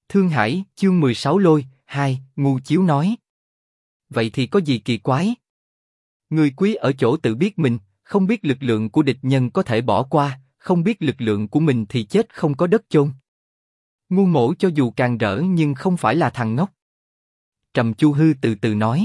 Thương Hải, chương 16 lôi, 2, Ngu Chiếu nói. Vậy thì có gì kỳ quái? Người quý ở chỗ tự biết mình, không biết lực lượng của địch nhân có thể bỏ qua, không biết lực lượng của mình thì chết không có đất chôn. Ngu Mỗ cho dù càng rỡ nhưng không phải là thằng ngốc. Trầm Chu Hư từ từ nói.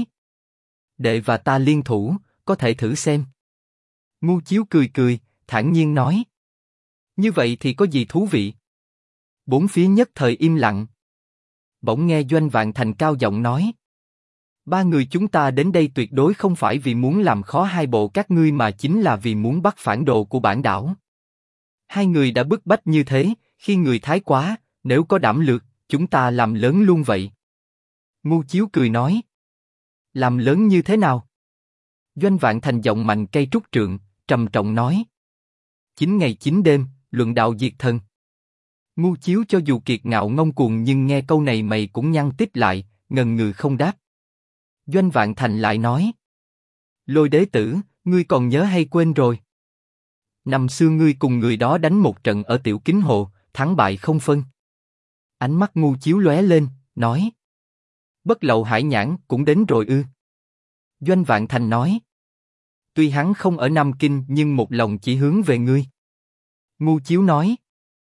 Đệ và ta liên thủ, có thể thử xem. Ngu Chiếu cười cười, thản nhiên nói. Như vậy thì có gì thú vị? Bốn phía nhất thời im lặng. Bỗng nghe Doanh Vạn Thành cao giọng nói. Ba người chúng ta đến đây tuyệt đối không phải vì muốn làm khó hai bộ các ngươi mà chính là vì muốn bắt phản đồ của bản đảo. Hai người đã bức bách như thế, khi người thái quá, nếu có đảm lược, chúng ta làm lớn luôn vậy. Ngu Chiếu cười nói. Làm lớn như thế nào? Doanh Vạn Thành giọng mạnh cây trúc trượng, trầm trọng nói. 9 ngày 9 đêm, luận đạo diệt thần. Ngu Chiếu cho dù kiệt ngạo ngông cuồng nhưng nghe câu này mày cũng nhăn tít lại, ngần ngừ không đáp. Doanh Vạn Thành lại nói. Lôi đế tử, ngươi còn nhớ hay quên rồi? Năm xưa ngươi cùng người đó đánh một trận ở Tiểu Kính Hồ, thắng bại không phân. Ánh mắt Ngu Chiếu lóe lên, nói. Bất Lậu Hải Nhãn cũng đến rồi ư? Doanh Vạn Thành nói. Tuy hắn không ở Nam Kinh nhưng một lòng chỉ hướng về ngươi. Ngu Chiếu nói.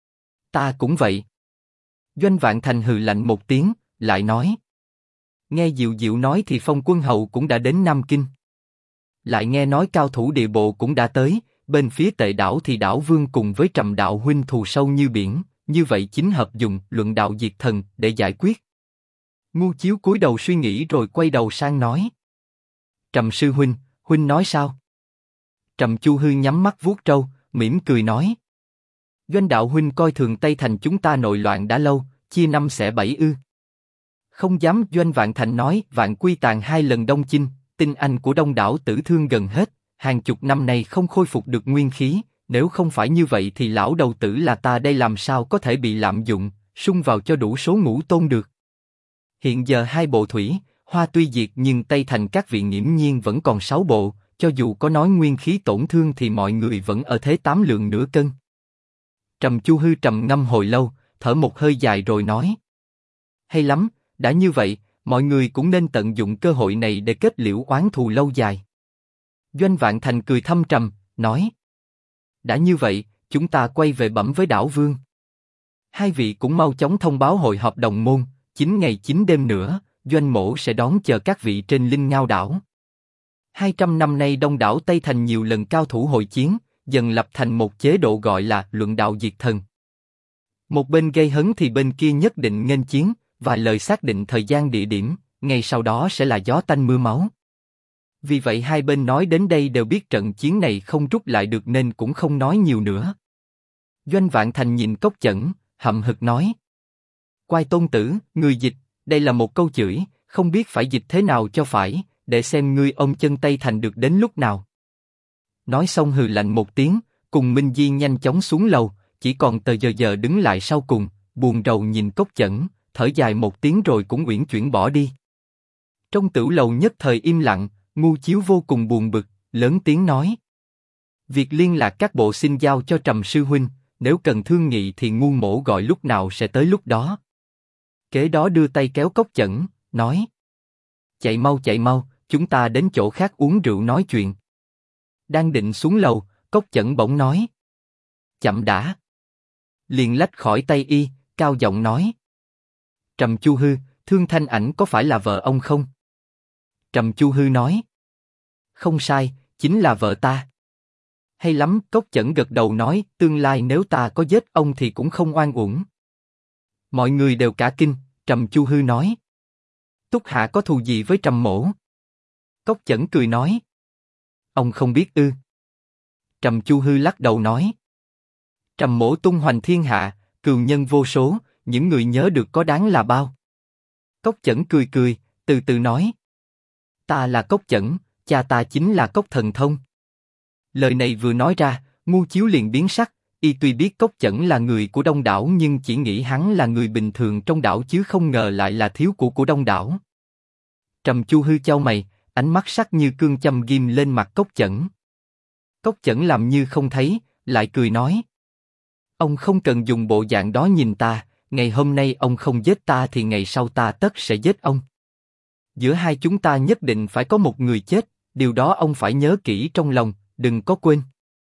Ta cũng vậy. Doanh Vạn Thành hừ lạnh một tiếng, lại nói. Nghe Diệu Diệu nói thì Phong Quân Hầu cũng đã đến Nam Kinh. Lại nghe nói cao thủ địa bộ cũng đã tới, bên phía Tệ Đảo thì Đảo Vương cùng với Trầm Đạo huynh thù sâu như biển, như vậy chính hợp dùng luận đạo diệt thần để giải quyết. Ngu Chiếu cúi đầu suy nghĩ rồi quay đầu sang nói. Trầm sư huynh, huynh nói sao? Trầm Chu Hư nhắm mắt vuốt râu, mỉm cười nói. Doanh đạo huynh coi thường Tây Thành chúng ta nội loạn đã lâu, chia năm xẻ bảy ư? Không dám. Doanh Vạn Thành nói. Vạn Quy tàn 2 lần Đông Chinh, tinh anh của Đông đảo tử thương gần hết, hàng chục năm nay không khôi phục được nguyên khí. Nếu không phải như vậy thì lão đầu tử là ta đây làm sao có thể bị lạm dụng, sung vào cho đủ số ngũ tôn được. Hiện giờ 2 bộ thủy, hoa tuy diệt nhưng Tây Thành các vị nghiễm nhiên vẫn còn 6 bộ, cho dù có nói nguyên khí tổn thương thì mọi người vẫn ở thế 8 lượng nửa cân. Trầm Chu Hư trầm ngâm hồi lâu, thở một hơi dài rồi nói. Hay lắm, đã như vậy, mọi người cũng nên tận dụng cơ hội này để kết liễu oán thù lâu dài. Doanh Vạn Thành cười thâm trầm, nói. Đã như vậy, chúng ta quay về bẩm với Đảo Vương. Hai vị cũng mau chóng thông báo hội họp đồng môn, 9 ngày 9 đêm nữa, Doanh Mỗ sẽ đón chờ các vị trên Linh Ngao đảo. 200 năm nay Đông đảo Tây Thành nhiều lần cao thủ hội chiến, dần lập thành một chế độ gọi là luận đạo diệt thần. Một bên gây hấn thì bên kia nhất định nghênh chiến, và lời xác định thời gian địa điểm, ngay sau đó sẽ là gió tanh mưa máu. Vì vậy hai bên nói đến đây đều biết trận chiến này không rút lại được nên cũng không nói nhiều nữa. Doanh Vạn Thành nhìn Cốc Chẩn, hậm hực nói. Quai tôn tử, người dịch, đây là một câu chửi, không biết phải dịch thế nào cho phải, để xem ngươi ông chân Tây Thành được đến lúc nào. Nói xong hừ lạnh một tiếng, cùng Minh Di nhanh chóng xuống lầu, chỉ còn Tờ Giờ đứng lại sau cùng, buồn rầu nhìn Cốc Chẩn, thở dài một tiếng rồi cũng uyển chuyển bỏ đi. Trong tửu lầu nhất thời im lặng, Ngu Chiếu vô cùng buồn bực, lớn tiếng nói. Việc liên lạc các bộ xin giao cho Trầm sư huynh, nếu cần thương nghị thì Ngu Mỗ gọi lúc nào sẽ tới lúc đó. Kế đó đưa tay kéo Cốc Chẩn, nói. Chạy mau, chúng ta đến chỗ khác uống rượu nói chuyện. Đang định xuống lầu, Cốc Chẩn bỗng nói. Chậm đã. Liền lách khỏi tay y, cao giọng nói. Trầm Chu Hư, Thương Thanh Ảnh có phải là vợ ông không? Trầm Chu Hư nói. Không sai, chính là vợ ta. Hay lắm, Cốc Chẩn gật đầu nói, tương lai nếu ta có giết ông thì cũng không oan uổng. Mọi người đều cả kinh, Trầm Chu Hư nói. Túc Hạ có thù gì với Trầm Mỗ? Cốc Chẩn cười nói. Ông không biết ư? Trầm Chu Hư lắc đầu nói. Trầm Mỗ tung hoành thiên hạ, cừu nhân vô số, những người nhớ được có đáng là bao. Cốc Chẩn cười cười, từ từ nói. Ta là Cốc Chẩn, cha ta chính là Cốc Thần Thông. Lời này vừa nói ra, Ngu Chiếu liền biến sắc, y tuy biết Cốc Chẩn là người của Đông đảo nhưng chỉ nghĩ hắn là người bình thường trong đảo chứ không ngờ lại là thiếu của Đông đảo. Trầm Chu Hư chau mày, ánh mắt sắc như cương châm ghim lên mặt Cốc Chẩn. Cốc Chẩn làm như không thấy, lại cười nói. Ông không cần dùng bộ dạng đó nhìn ta, ngày hôm nay ông không giết ta thì ngày sau ta tất sẽ giết ông. Giữa hai chúng ta nhất định phải có một người chết, điều đó ông phải nhớ kỹ trong lòng, đừng có quên.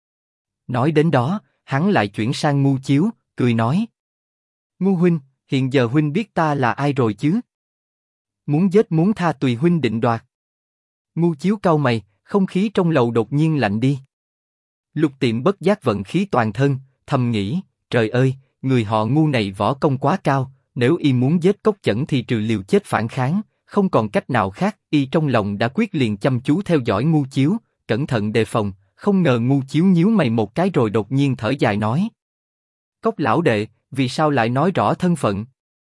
Nói đến đó, hắn lại chuyển sang Ngu Chiếu, cười nói. Ngu huynh, hiện giờ huynh biết ta là ai rồi chứ? Muốn giết muốn tha tùy huynh định đoạt. Ngu Chiếu cau mày, không khí trong lầu đột nhiên lạnh đi. Lục Tiệm bất giác vận khí toàn thân, thầm nghĩ, trời ơi, người họ Ngu này võ công quá cao, nếu y muốn giết Cốc Chẩn thì trừ liều chết phản kháng, không còn cách nào khác. Y trong lòng đã quyết liền chăm chú theo dõi Ngu Chiếu, cẩn thận đề phòng. Không ngờ Ngu Chiếu nhíu mày một cái rồi đột nhiên thở dài nói: Cốc lão đệ, vì sao lại nói rõ thân phận?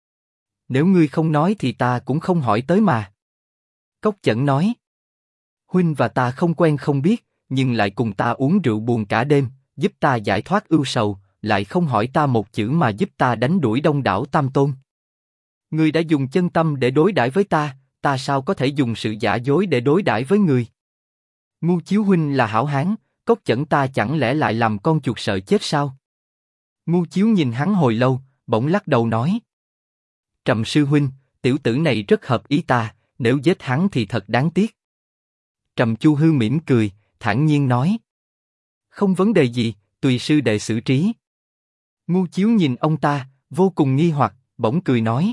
Nếu ngươi không nói thì ta cũng không hỏi tới mà. Cốc Chẩn nói: huynh và ta không quen không biết, nhưng lại cùng ta uống rượu buồn cả đêm, giúp ta giải thoát ưu sầu, lại không hỏi ta một chữ mà giúp ta đánh đuổi Đông Đảo Tam Tôn. Ngươi đã dùng chân tâm để đối đãi với ta, ta sao có thể dùng sự giả dối để đối đãi với ngươi? Ngu Chiếu huynh là hảo hán, Cốc Chẩn ta chẳng lẽ lại làm con chuột sợ chết sao? Ngu Chiếu nhìn hắn hồi lâu, bỗng lắc đầu nói: Trầm sư huynh, tiểu tử này rất hợp ý ta, nếu giết hắn thì thật đáng tiếc. Trầm Chu Hư mỉm cười, thản nhiên nói: Không vấn đề gì, tùy sư đệ xử trí. Ngu Chiếu nhìn ông ta, vô cùng nghi hoặc, bỗng cười nói: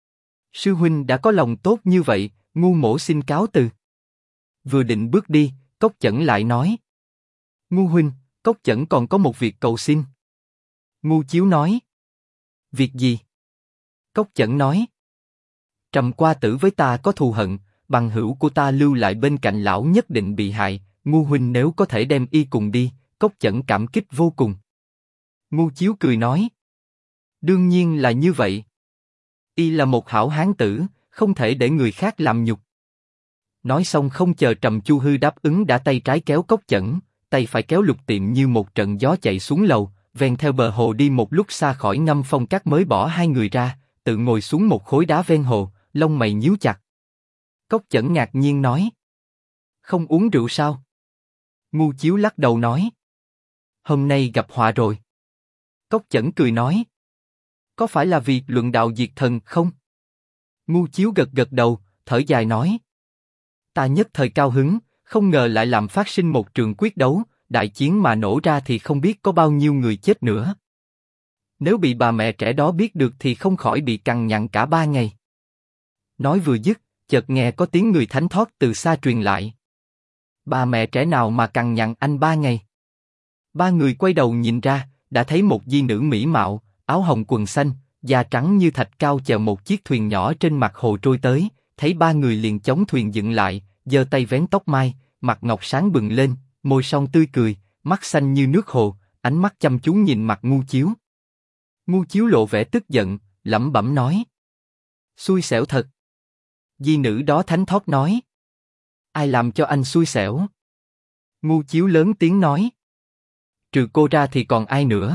Sư huynh đã có lòng tốt như vậy, Ngu mỗ xin cáo từ. Vừa định bước đi, Cốc Chẩn lại nói: Ngu huynh, Cốc Chẩn còn có một việc cầu xin. Ngu Chiếu nói: Việc gì? Cốc Chẩn nói: Trầm qua tử với ta có thù hận, bằng hữu của ta lưu lại bên cạnh lão nhất định bị hại, Ngu huynh nếu có thể đem y cùng đi, Cốc Chẩn cảm kích vô cùng. Ngu Chiếu cười nói: Đương nhiên là như vậy. Y là một hảo hán tử, không thể để người khác làm nhục. Nói xong không chờ Trầm Chu Hư đáp ứng đã tay trái kéo Cốc Chẩn, tay phải kéo Lục Tiệm như một trận gió chạy xuống lầu, ven theo bờ hồ đi một lúc xa khỏi Ngâm Phong Các mới bỏ hai người ra, tự ngồi xuống một khối đá ven hồ, lông mày nhíu chặt. Cốc Chẩn ngạc nhiên nói: Không uống rượu sao? Ngu Chiếu lắc đầu nói: Hôm nay gặp họa rồi. Cốc Chẩn cười nói: Có phải là vì luận đạo diệt thần không? Ngu Chiếu gật gật đầu, thở dài nói: Ta nhất thời cao hứng, không ngờ lại làm phát sinh một trường quyết đấu, đại chiến mà nổ ra thì không biết có bao nhiêu người chết nữa. Nếu bị bà mẹ trẻ đó biết được thì không khỏi bị cằn nhằn cả 3 ngày. Nói vừa dứt, chợt nghe có tiếng người thánh thót từ xa truyền lại: Bà mẹ trẻ nào mà cằn nhằn anh 3 ngày? Ba người quay đầu nhìn ra, đã thấy một di nữ mỹ mạo, áo hồng quần xanh, da trắng như thạch cao chèo một chiếc thuyền nhỏ trên mặt hồ trôi tới. Thấy ba người liền chống thuyền dựng lại, giơ tay vén tóc mai, mặt ngọc sáng bừng lên, môi son tươi cười, mắt xanh như nước hồ, ánh mắt chăm chú nhìn mặt Ngu Chiếu. Ngu Chiếu lộ vẻ tức giận, lẩm bẩm nói: Xui xẻo thật. Di nữ đó thánh thót nói: Ai làm cho anh xui xẻo? Ngu Chiếu lớn tiếng nói: Trừ cô ra thì còn ai nữa?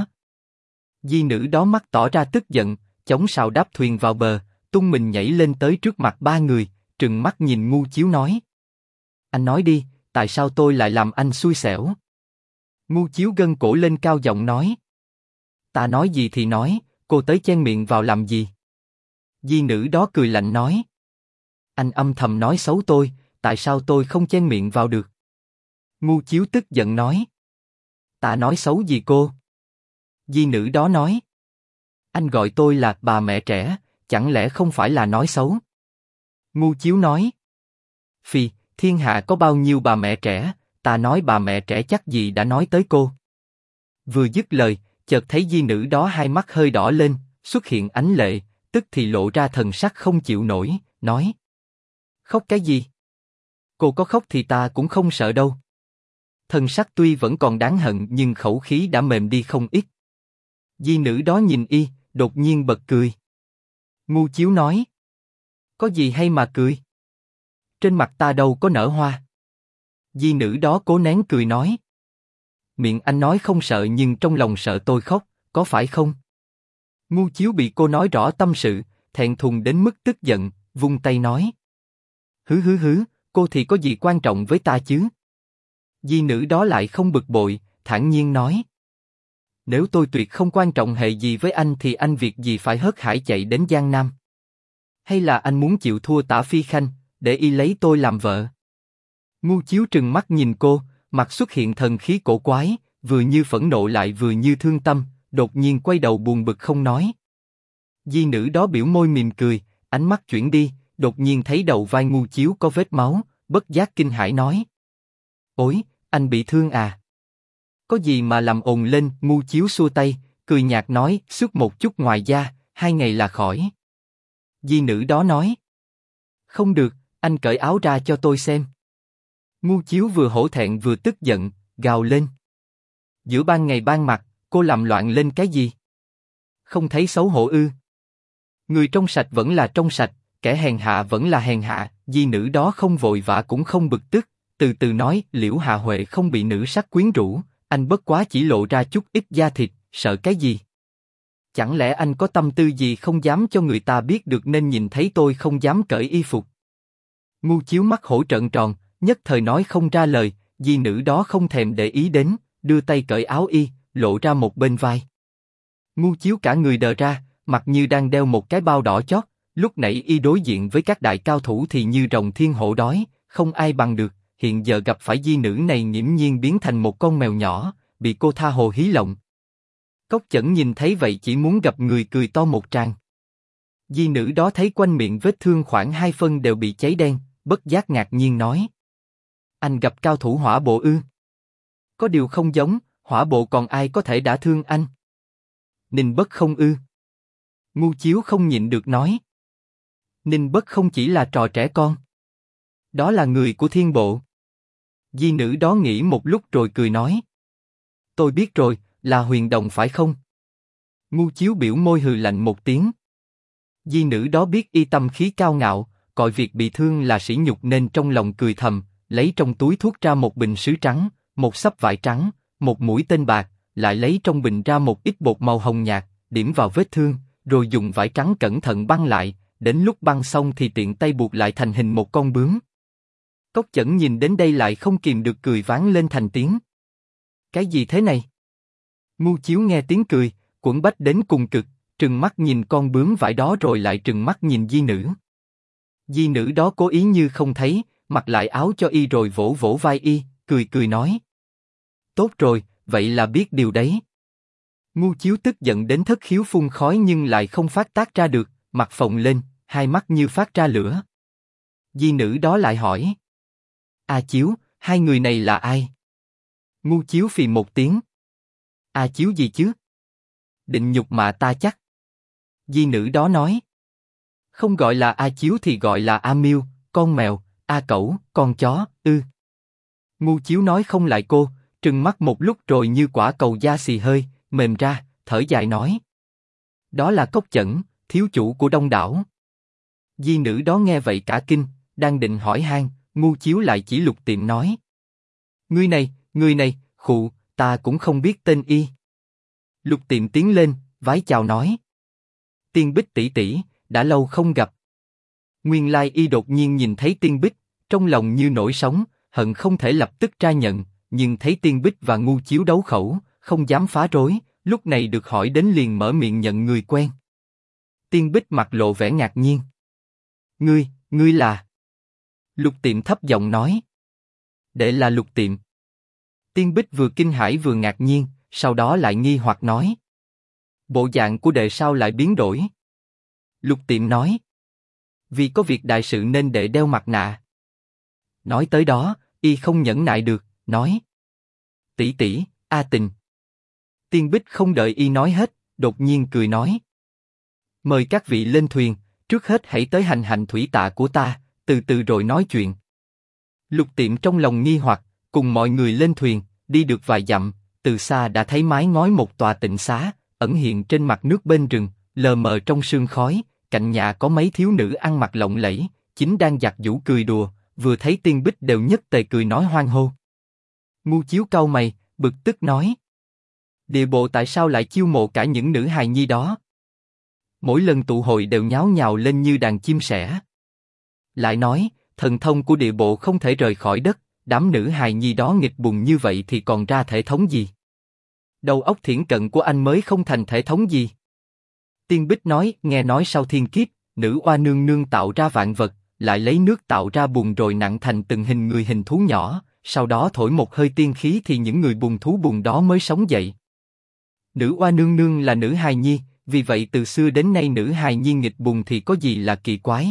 Di nữ đó mắt tỏ ra tức giận, chống sào đáp thuyền vào bờ, tung mình nhảy lên tới trước mặt ba người, trừng mắt nhìn Ngu Chiếu nói: Anh nói đi, tại sao tôi lại làm anh xui xẻo? Ngu Chiếu gân cổ lên cao giọng nói: Ta nói gì thì nói, cô tới chen miệng vào làm gì? Di nữ đó cười lạnh nói: Anh âm thầm nói xấu tôi, tại sao tôi không chen miệng vào được? Ngu Chiếu tức giận nói: Ta nói xấu gì cô? Di nữ đó nói: Anh gọi tôi là bà mẹ trẻ, chẳng lẽ không phải là nói xấu? Ngu Chiếu nói: Phi, thiên hạ có bao nhiêu bà mẹ trẻ, ta nói bà mẹ trẻ chắc gì đã nói tới cô. Vừa dứt lời, chợt thấy di nữ đó hai mắt hơi đỏ lên, xuất hiện ánh lệ, tức thì lộ ra thần sắc không chịu nổi, nói: Khóc cái gì? Cô có khóc thì ta cũng không sợ đâu. Thần sắc tuy vẫn còn đáng hận nhưng khẩu khí đã mềm đi không ít. Di nữ đó nhìn y, đột nhiên bật cười. Ngu Chiếu nói: Có gì hay mà cười? Trên mặt ta đâu có nở hoa. Di nữ đó cố nén cười nói: Miệng anh nói không sợ nhưng trong lòng sợ tôi khóc, có phải không? Ngu Chiếu bị cô nói rõ tâm sự, thẹn thùng đến mức tức giận, vung tay nói: Hứ, cô thì có gì quan trọng với ta chứ? Di nữ đó lại không bực bội, thản nhiên nói: Nếu tôi tuyệt không quan trọng hệ gì với anh thì anh việc gì phải hớt hải chạy đến Giang Nam? Hay là anh muốn chịu thua Tả Phi Khanh, để y lấy tôi làm vợ? Ngu Chiếu trừng mắt nhìn cô, mặt xuất hiện thần khí cổ quái, vừa như phẫn nộ lại vừa như thương tâm, đột nhiên quay đầu buồn bực không nói. Di nữ đó biểu môi mỉm cười, ánh mắt chuyển đi, đột nhiên thấy đầu vai Ngu Chiếu có vết máu, bất giác kinh hãi nói: Ôi, anh bị thương à? Có gì mà làm ồn lên? Ngu Chiếu xua tay, cười nhạt nói: Xước một chút ngoài da, 2 ngày là khỏi. Di nữ đó nói: Không được, anh cởi áo ra cho tôi xem. Ngu Chiếu vừa hổ thẹn vừa tức giận, gào lên: Giữa ban ngày ban mặt, cô làm loạn lên cái gì? Không thấy xấu hổ ư? Người trong sạch vẫn là trong sạch, kẻ hèn hạ vẫn là hèn hạ. Di nữ đó không vội vã cũng không bực tức, từ từ nói: Liễu Hạ Huệ không bị nữ sắc quyến rũ, anh bất quá chỉ lộ ra chút ít da thịt, sợ cái gì? Chẳng lẽ anh có tâm tư gì không dám cho người ta biết được nên nhìn thấy tôi không dám cởi y phục? Ngu Chiếu mắt hổ trợn tròn, nhất thời nói không ra lời. Di nữ đó không thèm để ý đến, đưa tay cởi áo y, lộ ra một bên vai. Ngu Chiếu cả người đờ ra, mặt như đang đeo một cái bao đỏ chót. Lúc nãy y đối diện với các đại cao thủ thì như rồng thiên hổ đói, không ai bằng được. Hiện giờ gặp phải di nữ này nghiễm nhiên biến thành một con mèo nhỏ, bị cô tha hồ hí lộng. Cốc Chẩn nhìn thấy vậy chỉ muốn gặp người cười to một tràng. Di nữ đó thấy quanh miệng vết thương khoảng 2 phân đều bị cháy đen, bất giác ngạc nhiên nói: Anh gặp cao thủ hỏa bộ ư? Có điều không giống, hỏa bộ còn ai có thể đả thương anh? Ninh Bất không ư? Ngu Chiếu không nhịn được nói: Ninh Bất không chỉ là trò trẻ con. Đó là người của Thiên Bộ. Di nữ đó nghĩ một lúc rồi cười nói: Tôi biết rồi, là Huyền Đồng phải không? Ngu Chiếu biểu môi hừ lạnh một tiếng. Di nữ đó biết y tâm khí cao ngạo, coi việc bị thương là sỉ nhục nên trong lòng cười thầm, lấy trong túi thuốc ra một bình sứ trắng, một xấp vải trắng, một mũi tên bạc, lại lấy trong bình ra một ít bột màu hồng nhạt, điểm vào vết thương, rồi dùng vải trắng cẩn thận băng lại, đến lúc băng xong thì tiện tay buộc lại thành hình một con bướm. Cốc Chẩn nhìn đến đây lại không kìm được cười vang lên thành tiếng. Cái gì thế này? Ngu Chiếu nghe tiếng cười, quẫn bách đến cùng cực, trừng mắt nhìn con bướm vải đó rồi lại trừng mắt nhìn di nữ. Di nữ đó cố ý như không thấy, mặc lại áo cho y rồi vỗ vỗ vai y, cười cười nói: Tốt rồi, vậy là biết điều đấy. Ngu Chiếu tức giận đến thất khiếu phun khói nhưng lại không phát tác ra được, mặt phồng lên, hai mắt như phát ra lửa. Di nữ đó lại hỏi: A Chiếu, hai người này là ai? Ngu Chiếu phì một tiếng: A Chiếu gì chứ? Định nhục mạ ta chắc. Di nữ đó nói: Không gọi là A Chiếu thì gọi là A Miêu, con mèo, A Cẩu, con chó, ư? Ngu Chiếu nói không lại cô, trừng mắt một lúc rồi như quả cầu da xì hơi, mềm ra, thở dài nói: Đó là Cốc Chẩn, thiếu chủ của Đông Đảo. Di nữ đó nghe vậy cả kinh, đang định hỏi han, Ngu Chiếu lại chỉ Lục Tiệm nói: người này, khụ, ta cũng không biết tên y. Lục Tiệm tiến lên, vái chào nói: Tiên Bích tỷ tỷ, đã lâu không gặp. Nguyên lai y đột nhiên nhìn thấy Tiên Bích, trong lòng như nổi sóng, hận không thể lập tức tra nhận, nhưng thấy Tiên Bích và Ngu Chiếu đấu khẩu, không dám phá rối, lúc này được hỏi đến liền mở miệng nhận người quen. Tiên Bích mặt lộ vẻ ngạc nhiên. Ngươi là? Lục Tiệm thấp giọng nói. Đệ là Lục Tiệm. Tiên Bích vừa kinh hãi vừa ngạc nhiên, sau đó lại nghi hoặc nói: Bộ dạng của đệ sao lại biến đổi? Lục Tiệm nói: Vì có việc đại sự nên đệ đeo mặt nạ. Nói tới đó, y không nhẫn nại được, nói: Tỷ tỷ, A Tình. Tiên Bích không đợi y nói hết, đột nhiên cười nói: Mời các vị lên thuyền, trước hết hãy tới hành hành thủy tạ của ta, từ từ rồi nói chuyện. Lục Tiệm trong lòng nghi hoặc, cùng mọi người lên thuyền, đi được vài dặm, từ xa đã thấy mái ngói một tòa tịnh xá, ẩn hiện trên mặt nước bên rừng, lờ mờ trong sương khói, cạnh nhà có mấy thiếu nữ ăn mặc lộng lẫy, chính đang giặt giũ cười đùa, vừa thấy Tiên Bích đều nhất tề cười nói hoan hô. Ngu Chiếu cau mày, bực tức nói: Địa bộ tại sao lại chiêu mộ cả những nữ hài nhi đó? Mỗi lần tụ hội đều nháo nhào lên như đàn chim sẻ. Lại nói, thần thông của địa bộ không thể rời khỏi đất, đám nữ hài nhi đó nghịch bùng như vậy thì còn ra thể thống gì? Đầu óc thiển cận của anh mới không thành thể thống gì. Tiên Bích nói, nghe nói sau thiên kiếp, nữ oa nương nương tạo ra vạn vật, lại lấy nước tạo ra bùn rồi nặng thành từng hình người hình thú nhỏ, sau đó thổi một hơi tiên khí thì những người bùn thú bùn đó mới sống dậy. Nữ oa nương nương là nữ hài nhi, vì vậy từ xưa đến nay nữ hài nhi nghịch bùn thì có gì là kỳ quái.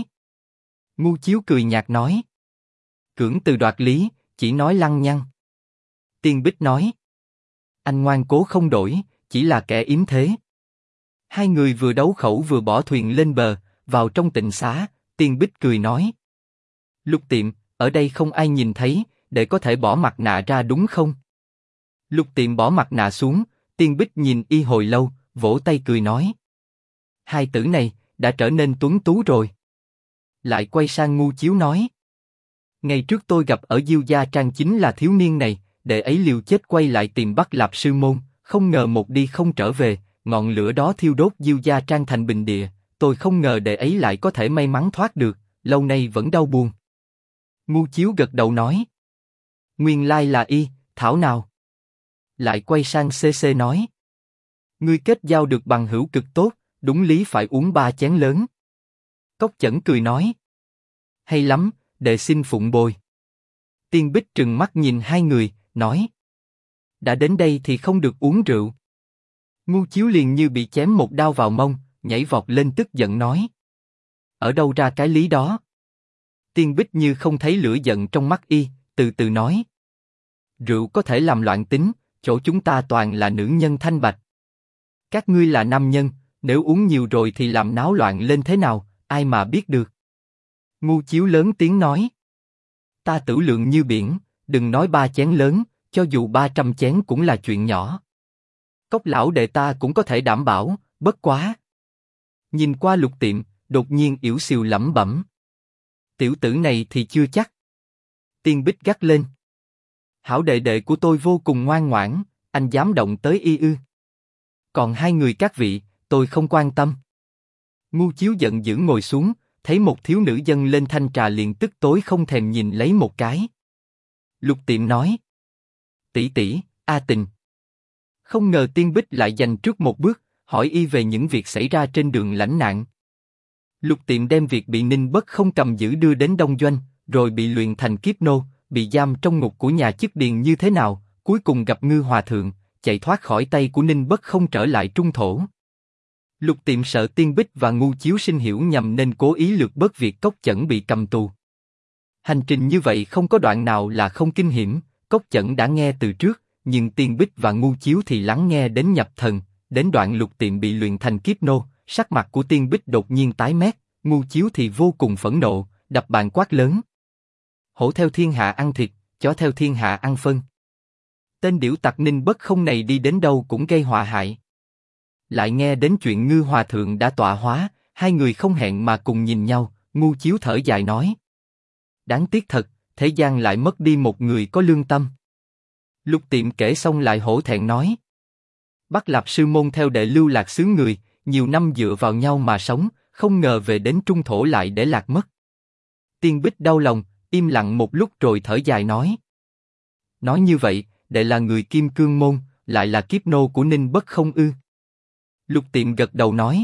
Ngu Chiếu cười nhạt nói. Cưỡng từ đoạt lý, chỉ nói lăng nhăng. Tiên Bích nói. Anh ngoan cố không đổi, chỉ là kẻ yếm thế. Hai người vừa đấu khẩu vừa bỏ thuyền lên bờ, vào trong tịnh xá, Tiên Bích cười nói. Lục Tiệm, ở đây không ai nhìn thấy, để có thể bỏ mặt nạ ra đúng không? Lục Tiệm bỏ mặt nạ xuống, Tiên Bích nhìn y hồi lâu, vỗ tay cười nói. Hai tử này, đã trở nên tuấn tú rồi. Lại quay sang Ngu Chiếu nói. Ngày trước tôi gặp ở Diêu Gia Trang chính là thiếu niên này, đệ ấy liều chết quay lại tìm Bắc Lạp Sư Môn, không ngờ một đi không trở về, ngọn lửa đó thiêu đốt Diêu Gia Trang thành bình địa, tôi không ngờ đệ ấy lại có thể may mắn thoát được, lâu nay vẫn đau buồn. Ngu Chiếu gật đầu nói. Nguyên lai là y, thảo nào. Lại quay sang CC nói. Ngươi kết giao được bằng hữu cực tốt, đúng lý phải uống 3 chén lớn. Cốc Chẩn cười nói. Hay lắm, đệ xin phụng bồi. Tiên Bích trừng mắt nhìn hai người, nói. Đã đến đây thì không được uống rượu. Ngu Chiếu liền như bị chém một đao vào mông, nhảy vọt lên tức giận nói. Ở đâu ra cái lý đó? Tiên Bích như không thấy lửa giận trong mắt y, từ từ nói. Rượu có thể làm loạn tính, chỗ chúng ta toàn là nữ nhân thanh bạch. Các ngươi là nam nhân, nếu uống nhiều rồi thì làm náo loạn lên thế nào, ai mà biết được. Ngu Chiếu lớn tiếng nói. Ta tử lượng như biển, đừng nói 3 chén lớn, cho dù 300 chén cũng là chuyện nhỏ. Cốc lão đệ ta cũng có thể đảm bảo, bất quá. Nhìn qua Lục Tiệm, đột nhiên yểu xìu lẩm bẩm. Tiểu tử này thì chưa chắc. Tiên Bích gắt lên. Hảo đệ đệ của tôi vô cùng ngoan ngoãn, anh dám động tới y ư? Còn hai người các vị, tôi không quan tâm. Ngu Chiếu giận dữ ngồi xuống, thấy một thiếu nữ dâng lên thanh trà liền tức tối không thèm nhìn lấy một cái. Lục Tiệm nói. Tỷ tỷ, A Tình. Không ngờ Tiên Bích lại giành trước một bước, hỏi y về những việc xảy ra trên đường lãnh nạn. Lục Tiệm đem việc bị Ninh Bất Không cầm giữ đưa đến Đông Doanh, rồi bị luyện thành kiếp nô, bị giam trong ngục của nhà chức điền như thế nào, cuối cùng gặp Ngư Hòa Thượng, chạy thoát khỏi tay của Ninh Bất Không trở lại trung thổ. Lục Tiệm sợ Tiên Bích và Ngu Chiếu sinh hiểu nhầm nên cố ý lược bớt việc Cốc Chẩn bị cầm tù. Hành trình như vậy không có đoạn nào là không kinh hiểm, Cốc Chẩn đã nghe từ trước, nhưng Tiên Bích và Ngu Chiếu thì lắng nghe đến nhập thần, đến đoạn Lục Tiệm bị luyện thành kiếp nô, sắc mặt của Tiên Bích đột nhiên tái mét, Ngu Chiếu thì vô cùng phẫn nộ, đập bàn quát lớn. Hổ theo thiên hạ ăn thịt, chó theo thiên hạ ăn phân. Tên điểu tặc Ninh Bất Không này đi đến đâu cũng gây họa hại. Lại nghe đến chuyện Ngư Hòa Thượng đã tọa hóa, hai người không hẹn mà cùng nhìn nhau, Ngu Chiếu thở dài nói. Đáng tiếc thật, thế gian lại mất đi một người có lương tâm. Lục Tiệm kể xong lại hổ thẹn nói. Bắc Lạp Sư Môn theo đệ lưu lạc xứ người, nhiều năm dựa vào nhau mà sống, không ngờ về đến trung thổ lại để lạc mất. Tiên Bích đau lòng, im lặng một lúc rồi thở dài nói. Nói như vậy, đệ là người Kim Cương Môn, lại là kiếp nô của Ninh Bất Không ư? Lục Tiệm gật đầu nói.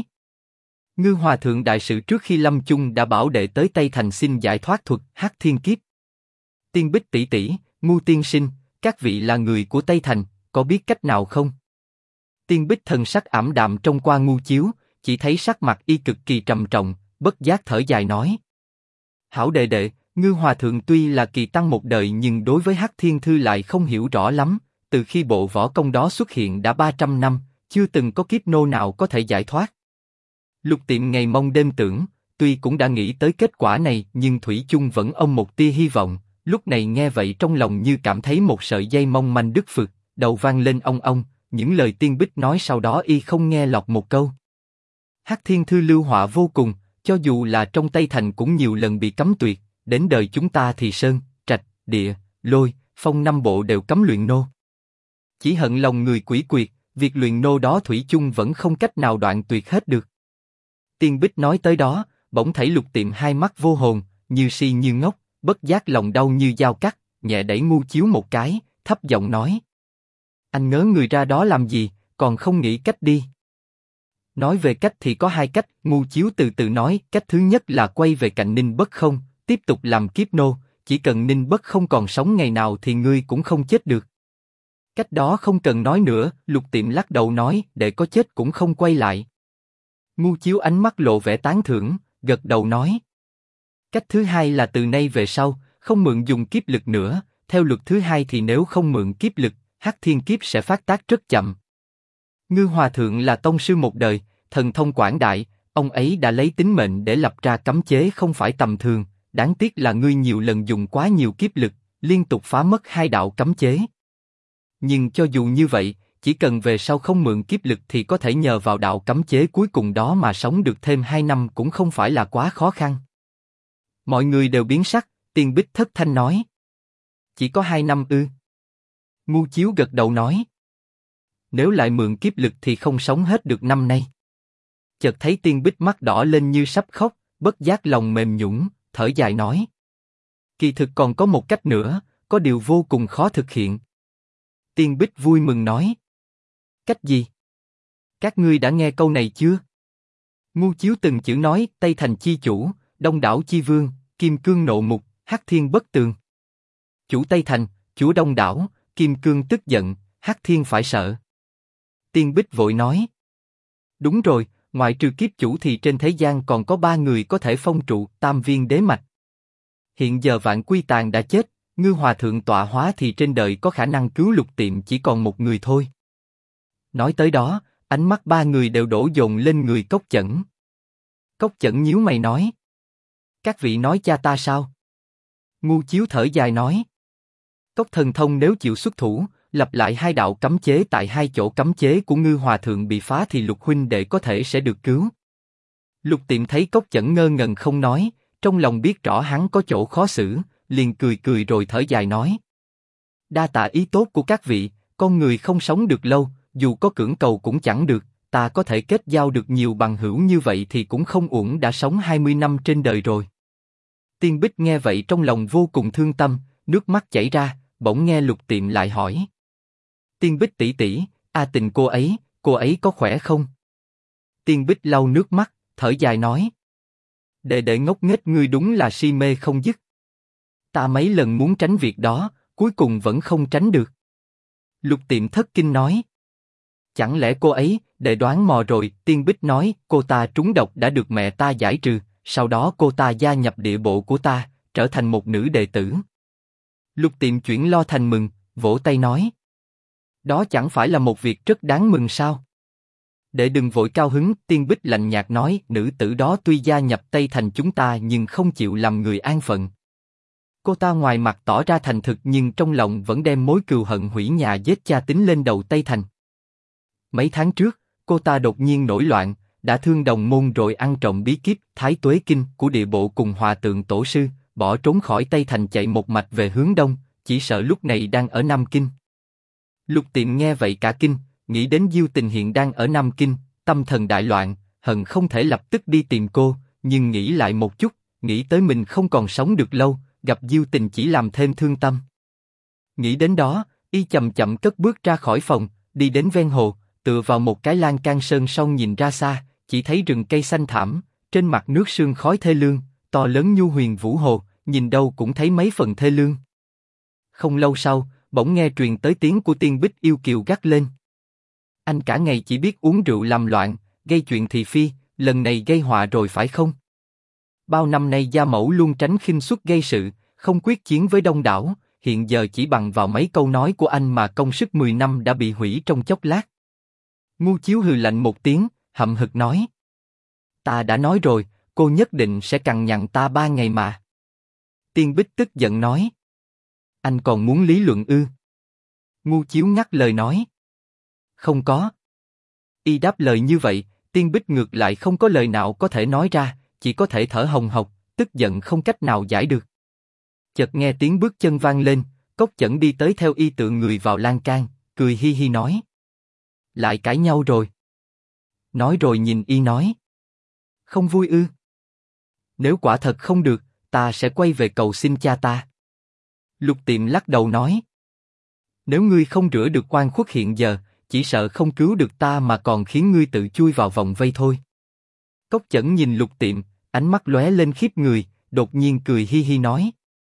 Ngư Hòa Thượng đại sự trước khi lâm chung đã bảo đệ tới Tây Thành xin giải thoát thuật Hắc Thiên Kiếp. Tiên Bích tỷ tỷ, Ngu tiên sinh, các vị là người của Tây Thành, có biết cách nào không? Tiên Bích thần sắc ảm đạm trông qua Ngu Chiếu, chỉ thấy sắc mặt y cực kỳ trầm trọng, bất giác thở dài nói. Hảo đệ đệ, Ngư Hòa Thượng tuy là kỳ tăng một đời nhưng đối với Hắc Thiên Thư lại không hiểu rõ lắm, từ khi bộ võ công đó xuất hiện đã 300 năm, chưa từng có kiếp nô nào có thể giải thoát. Lục Tiệm ngày mong đêm tưởng, tuy cũng đã nghĩ tới kết quả này nhưng thủy chung vẫn ôm một tia hy vọng, lúc này nghe vậy trong lòng như cảm thấy một sợi dây mong manh đứt phượt, đầu vang lên ong ong, những lời Tiên Bích nói sau đó y không nghe lọt một câu. Hắc Thiên Thư lưu họa vô cùng, cho dù là trong Tây Thành cũng nhiều lần bị cấm tuyệt, đến đời chúng ta thì sơn, trạch, địa, lôi, phong 5 bộ đều cấm luyện nô. Chỉ hận lòng người quỷ quyệt, việc luyện nô đó thủy chung vẫn không cách nào đoạn tuyệt hết được. Tiên Bích nói tới đó, bỗng thấy Lục Tiệm hai mắt vô hồn, như si như ngốc, bất giác lòng đau như dao cắt, nhẹ đẩy Ngu Chiếu một cái, thấp giọng nói. Anh ngớ người ra đó làm gì, còn không nghĩ cách đi. Nói về cách thì có hai cách, Ngu Chiếu từ từ nói, cách thứ nhất là quay về cạnh Ninh Bất Không, tiếp tục làm kiếp nô, chỉ cần Ninh Bất Không còn sống ngày nào thì ngươi cũng không chết được. Cách đó không cần nói nữa, Lục Tiệm lắc đầu nói, để có chết cũng không quay lại. Ngu Chiếu ánh mắt lộ vẻ tán thưởng, gật đầu nói. Cách thứ hai là từ nay về sau, không mượn dùng kiếp lực nữa, theo luật thứ hai thì nếu không mượn kiếp lực, Hắc Thiên Kiếp sẽ phát tác rất chậm. Ngư Hòa Thượng là tông sư một đời, thần thông quảng đại, ông ấy đã lấy tính mệnh để lập ra cấm chế không phải tầm thường, đáng tiếc là ngươi nhiều lần dùng quá nhiều kiếp lực, liên tục phá mất hai đạo cấm chế. Nhưng cho dù như vậy, chỉ cần về sau không mượn kiếp lực thì có thể nhờ vào đạo cấm chế cuối cùng đó mà sống được thêm 2 năm cũng không phải là quá khó khăn. Mọi người đều biến sắc, Tiên Bích thất thanh nói. Chỉ có 2 năm ư? Ngu Chiếu gật đầu nói. Nếu lại mượn kiếp lực thì không sống hết được năm nay. Chợt thấy Tiên Bích mắt đỏ lên như sắp khóc, bất giác lòng mềm nhũn, thở dài nói. Kỳ thực còn có một cách nữa, có điều vô cùng khó thực hiện. Tiên Bích vui mừng nói. Cách gì? Các ngươi đã nghe câu này chưa? Ngu Chiếu từng chữ nói, Tây Thành chi chủ, Đông đảo chi vương, Kim Cương nộ mục, Hắc Thiên bất tường. Chủ Tây Thành, chúa Đông đảo, Kim Cương tức giận, Hắc Thiên phải sợ. Tiên Bích vội nói. Đúng rồi, ngoại trừ kiếp chủ thì trên thế gian còn có 3 người có thể phong trụ Tam Viên đế mạch. Hiện giờ Vạn Quy Tàn đã chết, Ngư Hòa Thượng tọa hóa thì trên đời có khả năng cứu Lục Tiệm chỉ còn một người thôi. Nói tới đó, ánh mắt 3 người đều đổ dồn lên người Cốc Chẩn. Cốc Chẩn nhíu mày nói. Các vị nói cha ta sao? Ngu Chiếu thở dài nói. Cốc thần thông nếu chịu xuất thủ, lập lại hai đạo cấm chế tại hai chỗ cấm chế của Ngư Hòa Thượng bị phá thì Lục huynh đệ có thể sẽ được cứu. Lục Tiệm thấy Cốc Chẩn ngơ ngẩn không nói, trong lòng biết rõ hắn có chỗ khó xử, liền cười cười rồi thở dài nói. Đa tạ ý tốt của các vị, con người không sống được lâu, dù có cưỡng cầu cũng chẳng được, ta có thể kết giao được nhiều bằng hữu như vậy thì cũng không uổng đã sống 20 năm trên đời rồi. Tiên Bích nghe vậy trong lòng vô cùng thương tâm, nước mắt chảy ra, bỗng nghe Lục Tiệm lại hỏi. Tiên Bích tỷ tỷ, A Tình cô ấy có khỏe không? Tiên Bích lau nước mắt, thở dài nói. Đệ ngốc nghếch ngươi đúng là si mê không dứt. Ta mấy lần muốn tránh việc đó, cuối cùng vẫn không tránh được. Lục Tiệm thất kinh nói. Chẳng lẽ cô ấy, đệ đoán mò rồi, Tiên Bích nói, cô ta trúng độc đã được mẹ ta giải trừ, sau đó cô ta gia nhập địa bộ của ta, trở thành một nữ đệ tử. Lục Tiệm chuyển lo thành mừng, vỗ tay nói. Đó chẳng phải là một việc rất đáng mừng sao? Đệ đừng vội cao hứng, Tiên Bích lạnh nhạt nói, nữ tử đó tuy gia nhập Tây Thành chúng ta nhưng không chịu làm người an phận. Cô ta ngoài mặt tỏ ra thành thực nhưng trong lòng vẫn đem mối cừu hận hủy nhà giết cha tính lên đầu Tây Thành. Mấy tháng trước, cô ta đột nhiên nổi loạn, đã thương đồng môn rồi ăn trộm bí kíp Thái Tuế Kinh của địa bộ cùng Hòa Tượng Tổ sư, bỏ trốn khỏi Tây Thành chạy một mạch về hướng đông, chỉ sợ lúc này đang ở Nam Kinh. Lục Tiệm nghe vậy cả kinh, nghĩ đến Diêu Tình hiện đang ở Nam Kinh, tâm thần đại loạn, hận không thể lập tức đi tìm cô, nhưng nghĩ lại một chút, nghĩ tới mình không còn sống được lâu, gặp Diêu Tình chỉ làm thêm thương tâm. Nghĩ đến đó, y chậm chậm cất bước ra khỏi phòng, đi đến ven hồ, tựa vào một cái lan can sơn song nhìn ra xa, chỉ thấy rừng cây xanh thẳm, trên mặt nước sương khói thê lương, to lớn nhu huyền vũ hồ, nhìn đâu cũng thấy mấy phần thê lương. Không lâu sau, bỗng nghe truyền tới tiếng của Tiên Bích yêu kiều gắt lên. Anh cả ngày chỉ biết uống rượu làm loạn, gây chuyện thị phi, lần này gây họa rồi phải không? Bao năm nay gia mẫu luôn tránh khinh suất gây sự, không quyết chiến với đông đảo, hiện giờ chỉ bằng vào mấy câu nói của anh mà công sức 10 năm đã bị hủy trong chốc lát. Ngu Chiếu hừ lạnh một tiếng, hậm hực nói. Ta đã nói rồi, cô nhất định sẽ cằn nhằn ta 3 ngày mà. Tiên Bích tức giận nói. Anh còn muốn lý luận ư? Ngu Chiếu ngắt lời nói. Không có. Y đáp lời như vậy, Tiên Bích ngược lại không có lời nào có thể nói ra, chỉ có thể thở hồng hộc, tức giận không cách nào giải được. Chợt nghe tiếng bước chân vang lên, Cốc Chẩn đi tới theo y tựa người vào lan can, cười hi hi nói. Lại cãi nhau rồi. Nói rồi nhìn y nói. Không vui ư? Nếu quả thật không được, ta sẽ quay về cầu xin cha ta. Lục Tiệm lắc đầu nói. Nếu ngươi không rửa được oan khuất hiện giờ, chỉ sợ không cứu được ta mà còn khiến ngươi tự chui vào vòng vây thôi. Cốc Chẩn nhìn Lục Tiệm, ánh mắt lóe lên khiếp người, đột nhiên cười hi hi nói.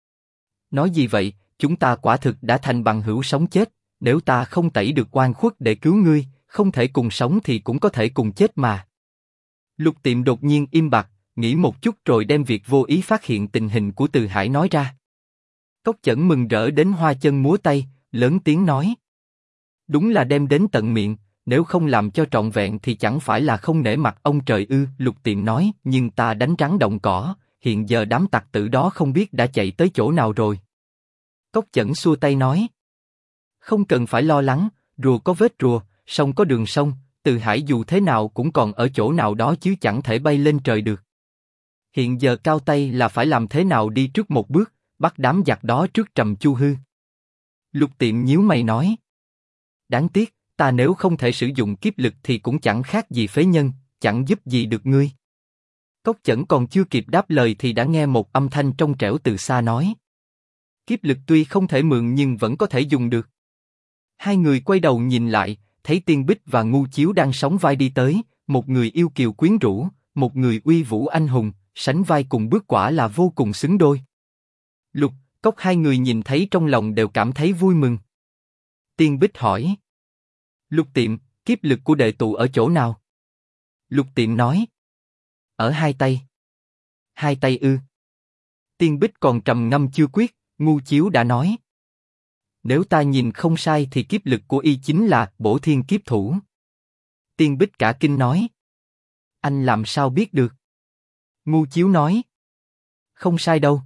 Nói gì vậy, chúng ta quả thực đã thành bằng hữu sống chết, nếu ta không tẩy được oan khuất để cứu ngươi, không thể cùng sống thì cũng có thể cùng chết mà. Lục Tiệm đột nhiên im bặt, nghĩ một chút rồi đem việc vô ý phát hiện tình hình của Từ Hải nói ra. Cốc Chẩn mừng rỡ đến hoa chân múa tay, lớn tiếng nói. Đúng là đem đến tận miệng, nếu không làm cho trọn vẹn thì chẳng phải là không nể mặt ông trời ư? Lục Tiệm nói, nhưng ta đánh rắn động cỏ, hiện giờ đám tặc tử đó không biết đã chạy tới chỗ nào rồi. Cốc Chẩn xua tay nói. Không cần phải lo lắng, rùa có vết rùa, sông có đường sông, Từ Hải dù thế nào cũng còn ở chỗ nào đó chứ chẳng thể bay lên trời được. Hiện giờ cao tay là phải làm thế nào đi trước một bước, bắt đám giặc đó trước Trầm Chu Hư. Lục Tiệm nhíu mày nói. Đáng tiếc, ta nếu không thể sử dụng kiếp lực thì cũng chẳng khác gì phế nhân, chẳng giúp gì được ngươi. Cốc Chẩn còn chưa kịp đáp lời thì đã nghe một âm thanh trong trẻo từ xa nói. Kiếp lực tuy không thể mượn nhưng vẫn có thể dùng được. Hai người quay đầu nhìn lại, thấy Tiên Bích và Ngu Chiếu đang sóng vai đi tới, một người yêu kiều quyến rũ, một người uy vũ anh hùng, sánh vai cùng bước quả là vô cùng xứng đôi. Lục, Cốc hai người nhìn thấy trong lòng đều cảm thấy vui mừng. Tiên Bích hỏi. Lục Tiệm, kiếp lực của đệ tụ ở chỗ nào? Lục Tiệm nói. Ở hai tay. Hai tay ư? Tiên Bích còn trầm ngâm chưa quyết, Ngu Chiếu đã nói. Nếu ta nhìn không sai thì kiếp lực của y chính là Bổ Thiên Kiếp Thủ. Tiên Bích cả kinh nói. Anh làm sao biết được? Ngu Chiếu nói. Không sai đâu.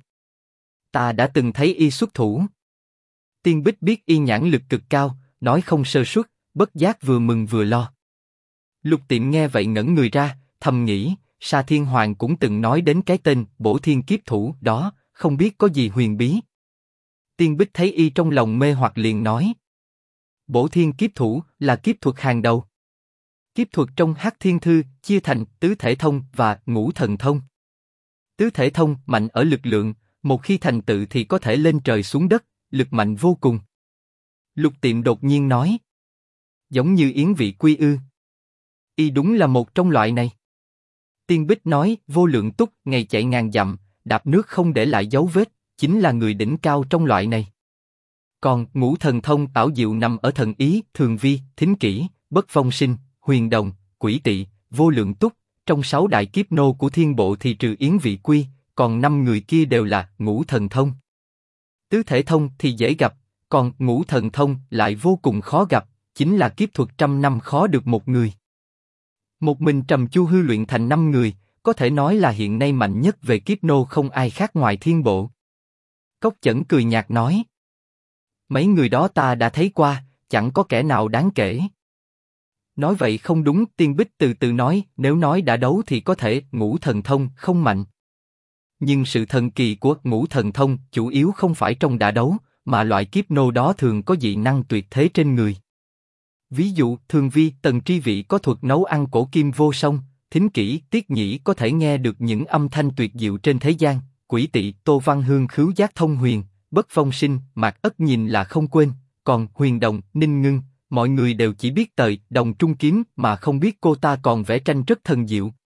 Ta đã từng thấy y xuất thủ. Tiên Bích biết y nhãn lực cực cao, nói không sơ suất, bất giác vừa mừng vừa lo. Lục Tiệm nghe vậy ngẩn người ra, thầm nghĩ, Sa Thiên Hoàng cũng từng nói đến cái tên Bổ Thiên Kiếp Thủ đó, không biết có gì huyền bí. Tiên Bích thấy y trong lòng mê hoặc liền nói. Bổ Thiên Kiếp Thủ là kiếp thuật hàng đầu. Kiếp thuật trong Hắc Thiên Thư chia thành Tứ Thể Thông và Ngũ Thần Thông. Tứ Thể Thông mạnh ở lực lượng, một khi thành tựu thì có thể lên trời xuống đất, lực mạnh vô cùng. Lục Tiệm đột nhiên nói. Giống như Yến Vị Quy ư? Y đúng là một trong loại này. Tiên Bích nói, Vô Lượng Túc ngày chạy ngàn dặm, đạp nước không để lại dấu vết, chính là người đỉnh cao trong loại này. Còn Ngũ Thần Thông ảo diệu nằm ở thần ý, thường vi, thính kỷ, bất phong sinh, huyền đồng, quỷ tỵ, Vô Lượng Túc. Trong 6 đại kiếp nô của thiên bộ thì trừ Yến Vị Quy, còn 5 người kia đều là Ngũ Thần Thông. Tứ Thể Thông thì dễ gặp, còn Ngũ Thần Thông lại vô cùng khó gặp, chính là kiếp thuật 100 năm khó được một người. Một mình Trầm Chu Hư luyện thành 5 người, có thể nói là hiện nay mạnh nhất về kiếp nô không ai khác ngoài thiên bộ. Cốc Chẩn cười nhạt nói. Mấy người đó ta đã thấy qua, chẳng có kẻ nào đáng kể. Nói vậy không đúng, Tiên Bích từ từ nói, nếu nói đã đấu thì có thể Ngũ Thần Thông không mạnh. Nhưng sự thần kỳ của Ngũ Thần Thông chủ yếu không phải trong đã đấu, mà loại kiếp nô đó thường có dị năng tuyệt thế trên người. Ví dụ, Thường Vi, Tần Tri Vị có thuật nấu ăn cổ kim vô song, Thính Kỷ, Tiết Nhĩ có thể nghe được những âm thanh tuyệt diệu trên thế gian, Quỷ Tỵ, Tô Văn Hương khứu giác thông huyền, Bất Phong Sinh, Mạc Ất nhìn là không quên, còn Huyền Đồng, Ninh Ngưng, mọi người đều chỉ biết Tời, Đồng Trung Kiếm mà không biết cô ta còn vẽ tranh rất thần diệu.